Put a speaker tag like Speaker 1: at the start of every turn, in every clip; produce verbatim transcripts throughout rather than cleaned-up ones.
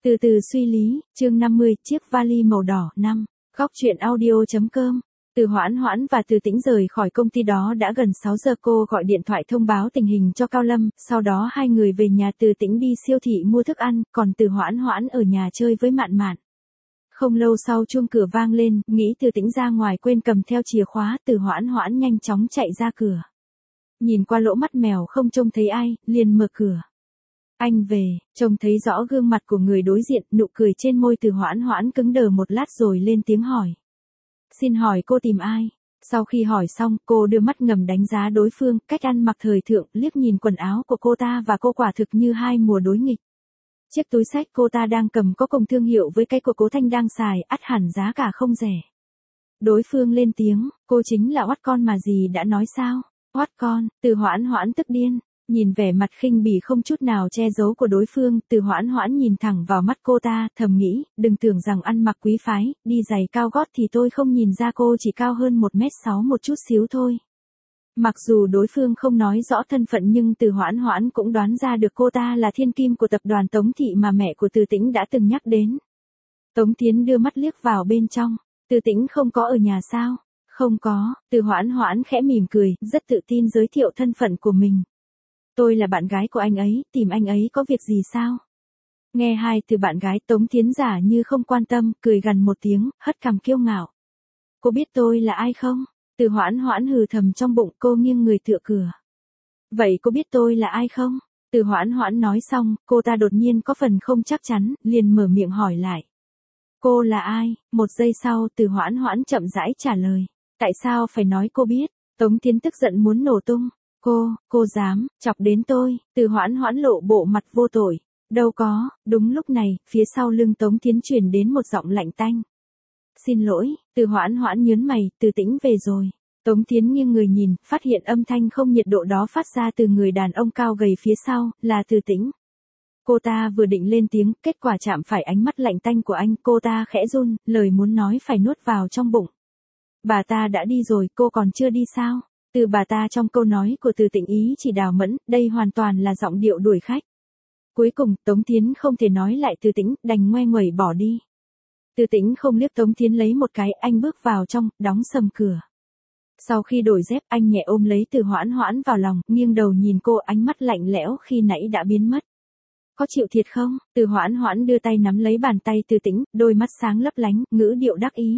Speaker 1: Từ từ suy lý, chương năm mươi, chiếc vali màu đỏ, năm. Góc truyện audio.com. Từ Hoãn Hoãn và Từ Tĩnh rời khỏi công ty đó đã gần sáu giờ, cô gọi điện thoại thông báo tình hình cho Cao Lâm, sau đó hai người về nhà. Từ Tĩnh đi siêu thị mua thức ăn, còn Từ Hoãn Hoãn ở nhà chơi với Mạn Mạn. Không lâu sau chuông cửa vang lên, nghĩ Từ Tĩnh ra ngoài quên cầm theo chìa khóa, Từ Hoãn Hoãn nhanh chóng chạy ra cửa. Nhìn qua lỗ mắt mèo không trông thấy ai, liền mở cửa. Anh về, trông thấy rõ gương mặt của người đối diện, nụ cười trên môi Từ Hoãn Hoãn cứng đờ một lát rồi lên tiếng hỏi. Xin hỏi cô tìm ai? Sau khi hỏi xong, cô đưa mắt ngầm đánh giá đối phương, cách ăn mặc thời thượng, liếc nhìn quần áo của cô ta và cô quả thực như hai mùa đối nghịch. Chiếc túi xách cô ta đang cầm có cùng thương hiệu với cái của Cố Thanh đang xài, ắt hẳn giá cả không rẻ. Đối phương lên tiếng, cô chính là oát con mà dì đã nói sao? Oát con, Từ Hoãn Hoãn tức điên. Nhìn vẻ mặt khinh bỉ không chút nào che giấu của đối phương, Từ Hoãn Hoãn nhìn thẳng vào mắt cô ta, thầm nghĩ, đừng tưởng rằng ăn mặc quý phái, đi giày cao gót thì tôi không nhìn ra cô chỉ cao hơn một mét sáu một chút xíu thôi. Mặc dù đối phương không nói rõ thân phận nhưng Từ Hoãn Hoãn cũng đoán ra được cô ta là thiên kim của tập đoàn Tống Thị mà mẹ của Từ Tĩnh đã từng nhắc đến. Tống Tiến đưa mắt liếc vào bên trong, Từ Tĩnh không có ở nhà sao? Không có, Từ Hoãn Hoãn khẽ mỉm cười, rất tự tin giới thiệu thân phận của mình. Tôi là bạn gái của anh ấy, tìm anh ấy có việc gì sao? Nghe hai từ bạn gái, Tống Tiến giả như không quan tâm, cười gằn một tiếng, hất cằm kiêu ngạo. Cô biết tôi là ai không? Từ Hoãn Hoãn hừ thầm trong bụng, cô nghiêng người tựa cửa. Vậy cô biết tôi là ai không? Từ Hoãn Hoãn nói xong, cô ta đột nhiên có phần không chắc chắn, liền mở miệng hỏi lại. Cô là ai? Một giây sau, Từ Hoãn Hoãn chậm rãi trả lời. Tại sao phải nói cô biết? Tống Tiến tức giận muốn nổ tung. Cô, cô dám, chọc đến tôi, Từ Hoãn Hoãn lộ bộ mặt vô tội. Đâu có, đúng lúc này, phía sau lưng Tống Tiến truyền đến một giọng lạnh tanh. Xin lỗi, Từ Hoãn Hoãn nhớn mày, Từ Tĩnh về rồi. Tống Tiến nghiêng người nhìn, phát hiện âm thanh không nhiệt độ đó phát ra từ người đàn ông cao gầy phía sau, là Từ Tĩnh. Cô ta vừa định lên tiếng, kết quả chạm phải ánh mắt lạnh tanh của anh, cô ta khẽ run, lời muốn nói phải nuốt vào trong bụng. Bà ta đã đi rồi, cô còn chưa đi sao? Từ bà ta trong câu nói của Từ Tĩnh ý chỉ Đào Mẫn, đây hoàn toàn là giọng điệu đuổi khách. Cuối cùng, Tống Tiến không thể nói lại Từ Tĩnh, đành ngoe nguẩy bỏ đi. Từ Tĩnh không liếc Tống Tiến lấy một cái, anh bước vào trong, đóng sầm cửa. Sau khi đổi dép, anh nhẹ ôm lấy Từ Hoãn Hoãn vào lòng, nghiêng đầu nhìn cô, ánh mắt lạnh lẽo khi nãy đã biến mất. Có chịu thiệt không? Từ Hoãn Hoãn đưa tay nắm lấy bàn tay Từ Tĩnh, đôi mắt sáng lấp lánh, ngữ điệu đắc ý.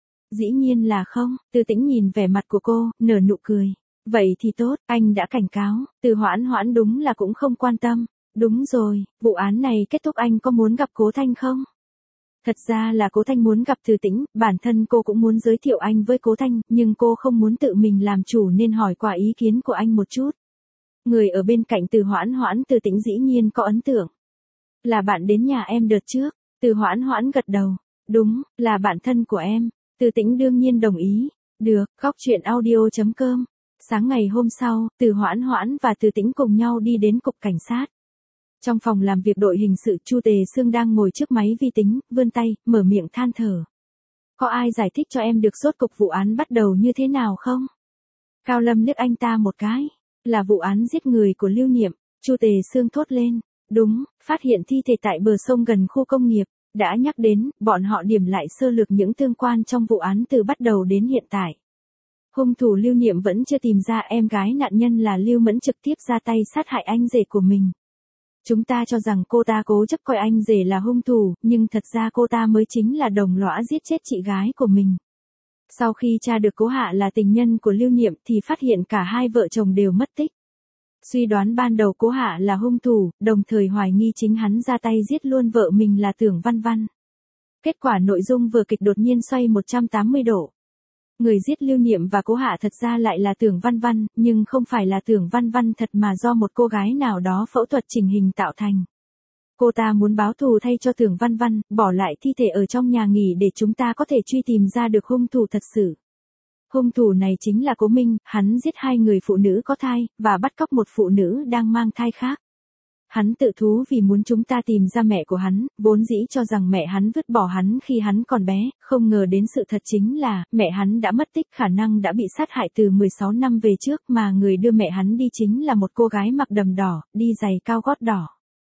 Speaker 1: Dĩ nhiên là không, Từ Tĩnh nhìn vẻ mặt của cô, nở nụ cười. Vậy thì tốt, anh đã cảnh cáo, Từ Hoãn Hoãn đúng là cũng không quan tâm. Đúng rồi, vụ án này kết thúc anh có muốn gặp Cố Thanh không? Thật ra là Cố Thanh muốn gặp Từ Tĩnh, bản thân cô cũng muốn giới thiệu anh với Cố Thanh, nhưng cô không muốn tự mình làm chủ nên hỏi qua ý kiến của anh một chút. Người ở bên cạnh Từ Hoãn Hoãn, Từ Tĩnh dĩ nhiên có ấn tượng. Là bạn đến nhà em đợt trước, Từ Hoãn Hoãn gật đầu. Đúng, là bạn thân của em. Từ Tĩnh đương nhiên đồng ý. Được, góc truyện audio.com. Sáng ngày hôm sau, Từ Hoãn Hoãn và Từ Tĩnh cùng nhau đi đến cục cảnh sát. Trong phòng làm việc đội hình sự, Chu Tề Sương đang ngồi trước máy vi tính, vươn tay, mở miệng than thở. Có ai giải thích cho em được rốt cục vụ án bắt đầu như thế nào không? Cao Lâm liếc anh ta một cái. Là vụ án giết người của Lưu Niệm, Chu Tề Sương thốt lên. Đúng, phát hiện thi thể tại bờ sông gần khu công nghiệp. Đã nhắc đến, bọn họ điểm lại sơ lược những tương quan trong vụ án từ bắt đầu đến hiện tại. Hung thủ Lưu Niệm vẫn chưa tìm ra, em gái nạn nhân là Lưu Mẫn trực tiếp ra tay sát hại anh rể của mình. Chúng ta cho rằng cô ta cố chấp coi anh rể là hung thủ, nhưng thật ra cô ta mới chính là đồng lõa giết chết chị gái của mình. Sau khi tra được Cố Hạ là tình nhân của Lưu Niệm thì phát hiện cả hai vợ chồng đều mất tích. Suy đoán ban đầu Cố Hạ là hung thủ, đồng thời hoài nghi chính hắn ra tay giết luôn vợ mình là Tưởng Văn Văn. Kết quả nội dung vở kịch đột nhiên xoay một trăm tám mươi độ. Người giết Lưu Niệm và Cố Hạ thật ra lại là Tưởng Văn Văn, nhưng không phải là Tưởng Văn Văn thật mà do một cô gái nào đó phẫu thuật chỉnh hình tạo thành. Cô ta muốn báo thù thay cho Tưởng Văn Văn, bỏ lại thi thể ở trong nhà nghỉ để chúng ta có thể truy tìm ra được hung thủ thật sự. Hung thủ này chính là Cố Minh, hắn giết hai người phụ nữ có thai, và bắt cóc một phụ nữ đang mang thai khác. Hắn tự thú vì muốn chúng ta tìm ra mẹ của hắn, vốn dĩ cho rằng mẹ hắn vứt bỏ hắn khi hắn còn bé, không ngờ đến sự thật chính là, mẹ hắn đã mất tích, khả năng đã bị sát hại từ mười sáu năm về trước, mà người đưa mẹ hắn đi chính là một cô gái mặc đầm đỏ, đi giày cao gót đỏ.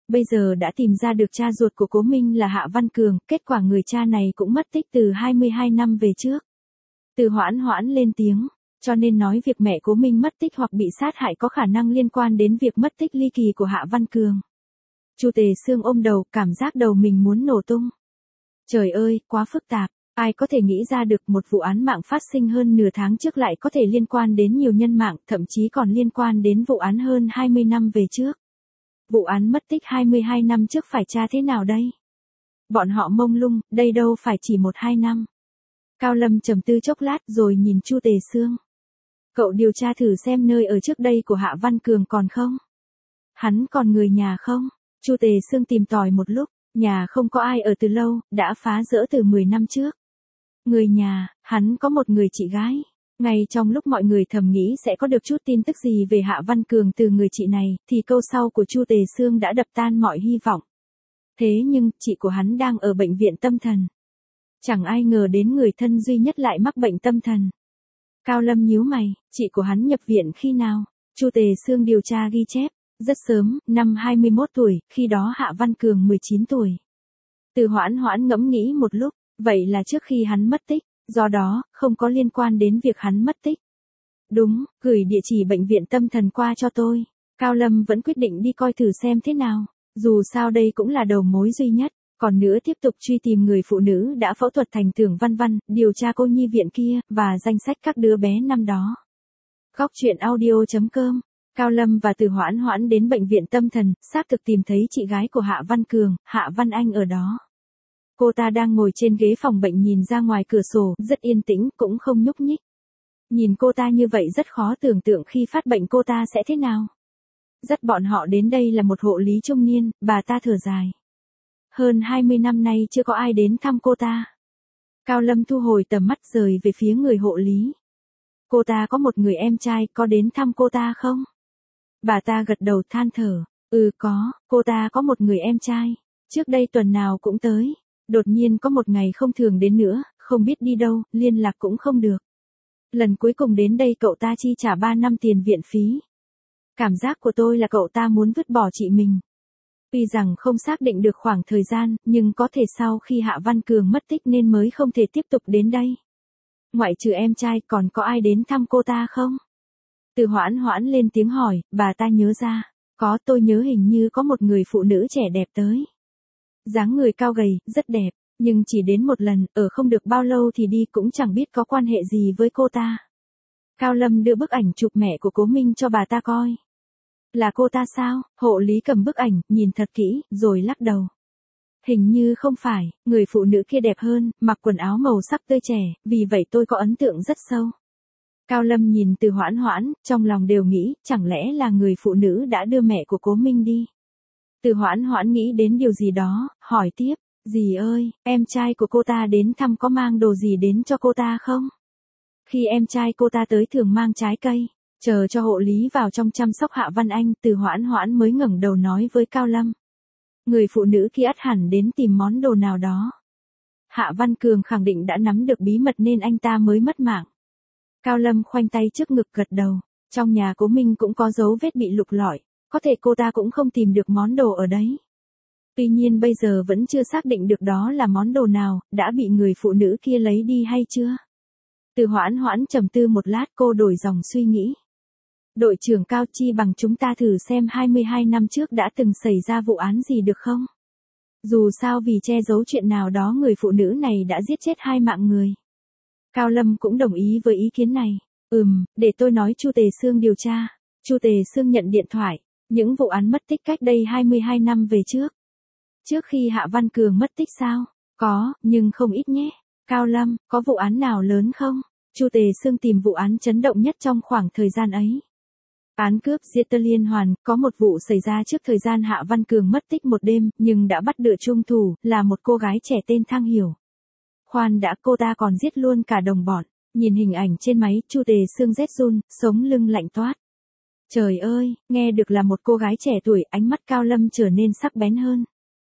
Speaker 1: Bây giờ đã tìm ra được cha ruột của Cố Minh là Hạ Văn Cường, kết quả người cha này cũng mất tích từ hai mươi hai năm về trước. Từ Hoãn Hoãn lên tiếng, cho nên nói việc mẹ Cố Minh mất tích hoặc bị sát hại có khả năng liên quan đến việc mất tích ly kỳ của Hạ Văn Cường. Chu Tề Sương ôm đầu, cảm giác đầu mình muốn nổ tung. Trời ơi, quá phức tạp, ai có thể nghĩ ra được một vụ án mạng phát sinh hơn nửa tháng trước lại có thể liên quan đến nhiều nhân mạng, thậm chí còn liên quan đến vụ án hơn hai mươi năm về trước. Vụ án mất tích hai mươi hai năm trước phải tra thế nào đây? Bọn họ mông lung, đây đâu phải chỉ một hai năm. Cao Lâm trầm tư chốc lát rồi nhìn Chu Tề Sương. Cậu điều tra thử xem nơi ở trước đây của Hạ Văn Cường còn không? Hắn còn người nhà không? Chu Tề Sương tìm tòi một lúc, nhà không có ai ở từ lâu, đã phá rỡ từ mười năm trước. Người nhà, hắn có một người chị gái. Ngay trong lúc mọi người thầm nghĩ sẽ có được chút tin tức gì về Hạ Văn Cường từ người chị này, thì câu sau của Chu Tề Sương đã đập tan mọi hy vọng. Thế nhưng, chị của hắn đang ở bệnh viện tâm thần. Chẳng ai ngờ đến người thân duy nhất lại mắc bệnh tâm thần. Cao Lâm nhíu mày, chị của hắn nhập viện khi nào? Chu Tề Sương điều tra ghi chép, rất sớm, năm hai mươi mốt tuổi, khi đó Hạ Văn Cường mười chín tuổi. Từ Hoãn Hoãn ngẫm nghĩ một lúc, vậy là trước khi hắn mất tích, do đó, không có liên quan đến việc hắn mất tích. Đúng, gửi địa chỉ bệnh viện tâm thần qua cho tôi. Cao Lâm vẫn quyết định đi coi thử xem thế nào, dù sao đây cũng là đầu mối duy nhất. Còn nữa tiếp tục truy tìm người phụ nữ đã phẫu thuật thành Tưởng Văn Văn, điều tra cô nhi viện kia, và danh sách các đứa bé năm đó. Góc truyện audio chấm com. Cao Lâm và Từ Hoãn Hoãn đến bệnh viện tâm thần, xác thực tìm thấy chị gái của Hạ Văn Cường, Hạ Văn Anh ở đó. Cô ta đang ngồi trên ghế phòng bệnh nhìn ra ngoài cửa sổ, rất yên tĩnh, cũng không nhúc nhích. Nhìn cô ta như vậy rất khó tưởng tượng khi phát bệnh cô ta sẽ thế nào. Dắt bọn họ đến đây là một hộ lý trung niên, bà ta thở dài. Hơn hai mươi năm nay chưa có ai đến thăm cô ta. Cao Lâm thu hồi tầm mắt rời về phía người hộ lý. Cô ta có một người em trai, có đến thăm cô ta không? Bà ta gật đầu than thở. Ừ có, cô ta có một người em trai. Trước đây tuần nào cũng tới. Đột nhiên có một ngày không thường đến nữa, không biết đi đâu, liên lạc cũng không được. Lần cuối cùng đến đây cậu ta chi trả ba năm tiền viện phí. Cảm giác của tôi là cậu ta muốn vứt bỏ chị mình. Tuy rằng không xác định được khoảng thời gian, nhưng có thể sau khi Hạ Văn Cường mất tích nên mới không thể tiếp tục đến đây. Ngoại trừ em trai còn có ai đến thăm cô ta không? Từ Hoãn Hoãn lên tiếng hỏi, bà ta nhớ ra. Có, tôi nhớ hình như có một người phụ nữ trẻ đẹp tới. Dáng người cao gầy, rất đẹp, nhưng chỉ đến một lần, ở không được bao lâu thì đi cũng chẳng biết có quan hệ gì với cô ta. Cao Lâm đưa bức ảnh chụp mẹ của Cố Minh cho bà ta coi. Là cô ta sao? Hộ lý cầm bức ảnh, nhìn thật kỹ, rồi lắc đầu. Hình như không phải, người phụ nữ kia đẹp hơn, mặc quần áo màu sắc tươi trẻ, vì vậy tôi có ấn tượng rất sâu. Cao Lâm nhìn Từ Hoãn Hoãn, trong lòng đều nghĩ, chẳng lẽ là người phụ nữ đã đưa mẹ của Cố Minh đi. Từ Hoãn Hoãn nghĩ đến điều gì đó, hỏi tiếp, dì ơi, em trai của cô ta đến thăm có mang đồ gì đến cho cô ta không? Khi em trai cô ta tới thường mang trái cây. Chờ cho hộ lý vào trong chăm sóc Hạ Văn Anh, Từ Hoãn Hoãn mới ngẩng đầu nói với Cao Lâm. Người phụ nữ kia ắt hẳn đến tìm món đồ nào đó. Hạ Văn Cường khẳng định đã nắm được bí mật nên anh ta mới mất mạng. Cao Lâm khoanh tay trước ngực gật đầu. Trong nhà Cố Minh cũng có dấu vết bị lục lọi. Có thể cô ta cũng không tìm được món đồ ở đấy. Tuy nhiên bây giờ vẫn chưa xác định được đó là món đồ nào, đã bị người phụ nữ kia lấy đi hay chưa. Từ Hoãn Hoãn trầm tư một lát, cô đổi dòng suy nghĩ. Đội trưởng Cao, chi bằng chúng ta thử xem hai mươi hai năm trước đã từng xảy ra vụ án gì được không? Dù sao vì che giấu chuyện nào đó người phụ nữ này đã giết chết hai mạng người. Cao Lâm cũng đồng ý với ý kiến này. Ừm, để tôi nói Chu Tề Sương điều tra. Chu Tề Sương nhận điện thoại. Những vụ án mất tích cách đây hai mươi hai năm về trước. Trước khi Hạ Văn Cường mất tích sao? Có, nhưng không ít nhé. Cao Lâm, có vụ án nào lớn không? Chu Tề Sương tìm vụ án chấn động nhất trong khoảng thời gian ấy. Án cướp giết liên hoàn, có một vụ xảy ra trước thời gian Hạ Văn Cường mất tích một đêm, nhưng đã bắt được hung thủ, là một cô gái trẻ tên Thang Hiểu. Khoan đã, cô ta còn giết luôn cả đồng bọn. Nhìn hình ảnh trên máy, Chu Tề Sương rét run, sống lưng lạnh toát. Trời ơi, nghe được là một cô gái trẻ tuổi, ánh mắt Cao Lâm trở nên sắc bén hơn.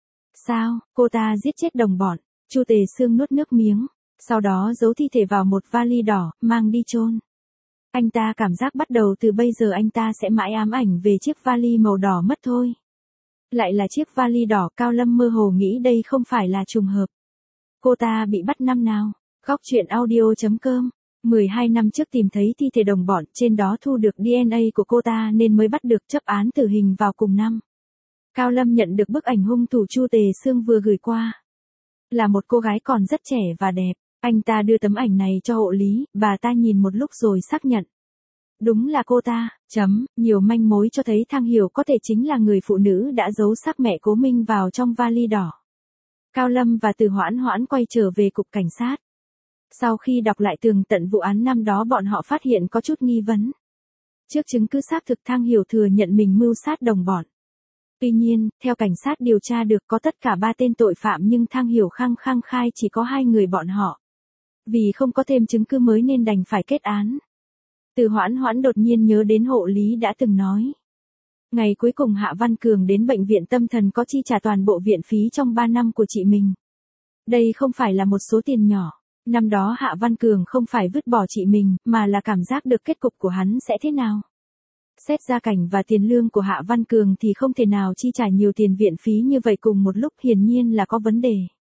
Speaker 1: Sao, cô ta giết chết đồng bọn? Chu Tề Sương nuốt nước miếng, sau đó giấu thi thể vào một vali đỏ, mang đi chôn. Anh ta cảm giác bắt đầu từ bây giờ anh ta sẽ mãi ám ảnh về chiếc vali màu đỏ mất thôi. Lại là chiếc vali đỏ, Cao Lâm mơ hồ nghĩ đây không phải là trùng hợp. Cô ta bị bắt năm nào? Góc truyện audio.com mười hai năm trước tìm thấy thi thể đồng bọn, trên đó thu được đê en a của cô ta nên mới bắt được, chấp án tử hình vào cùng năm. Cao Lâm nhận được bức ảnh hung thủ Chu Tề Sương vừa gửi qua. Là một cô gái còn rất trẻ và đẹp. Anh ta đưa tấm ảnh này cho hộ lý, bà ta nhìn một lúc rồi xác nhận. Đúng là cô ta, chấm, nhiều manh mối cho thấy Thang Hiểu có thể chính là người phụ nữ đã giấu xác mẹ Cố Minh vào trong vali đỏ. Cao Lâm và Từ Hoãn Hoãn quay trở về cục cảnh sát. Sau khi đọc lại tường tận vụ án năm đó, bọn họ phát hiện có chút nghi vấn. Trước chứng cứ xác thực, Thang Hiểu thừa nhận mình mưu sát đồng bọn. Tuy nhiên, theo cảnh sát điều tra được có tất cả ba tên tội phạm, nhưng Thang Hiểu khăng khăng khai chỉ có hai người bọn họ. Vì không có thêm chứng cứ mới nên đành phải kết án. Từ Hoãn Hoãn đột nhiên nhớ đến hộ lý đã từng nói. Ngày cuối cùng Hạ Văn Cường đến bệnh viện tâm thần có chi trả toàn bộ viện phí trong ba năm của chị mình. Đây không phải là một số tiền nhỏ. Năm đó Hạ Văn Cường không phải vứt bỏ chị mình, mà là cảm giác được kết cục của hắn sẽ thế nào. Xét gia cảnh và tiền lương của Hạ Văn Cường thì không thể nào chi trả nhiều tiền viện phí như vậy cùng một lúc, hiển nhiên là có vấn đề.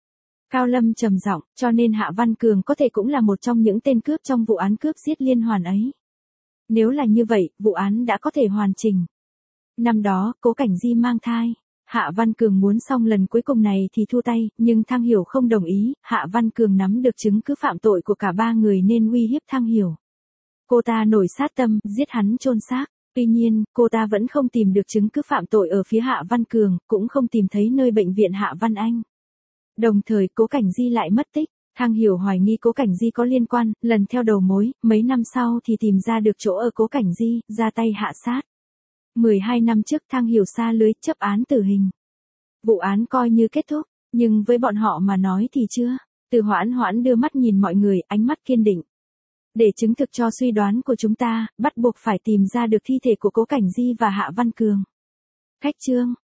Speaker 1: Cao Lâm trầm giọng, cho nên Hạ Văn Cường có thể cũng là một trong những tên cướp trong vụ án cướp giết liên hoàn ấy. Nếu là như vậy, vụ án đã có thể hoàn chỉnh. Năm đó, Cố Cảnh Di mang thai. Hạ Văn Cường muốn xong lần cuối cùng này thì thua tay, nhưng Thang Hiểu không đồng ý. Hạ Văn Cường nắm được chứng cứ phạm tội của cả ba người nên uy hiếp Thang Hiểu. Cô ta nổi sát tâm, giết hắn chôn xác. Tuy nhiên, cô ta vẫn không tìm được chứng cứ phạm tội ở phía Hạ Văn Cường, cũng không tìm thấy nơi bệnh viện Hạ Văn Anh. Đồng thời, Cố Cảnh Di lại mất tích. Thang Hiểu hoài nghi Cố Cảnh Di có liên quan, lần theo đầu mối, mấy năm sau thì tìm ra được chỗ ở Cố Cảnh Di, ra tay hạ sát. mười hai năm trước Thang Hiểu sa lưới, chấp án tử hình. Vụ án coi như kết thúc, nhưng với bọn họ mà nói thì chưa. Từ Hoãn Hoãn đưa mắt nhìn mọi người, ánh mắt kiên định. Để chứng thực cho suy đoán của chúng ta, bắt buộc phải tìm ra được thi thể của Cố Cảnh Di và Hạ Văn Cường. Khách chương.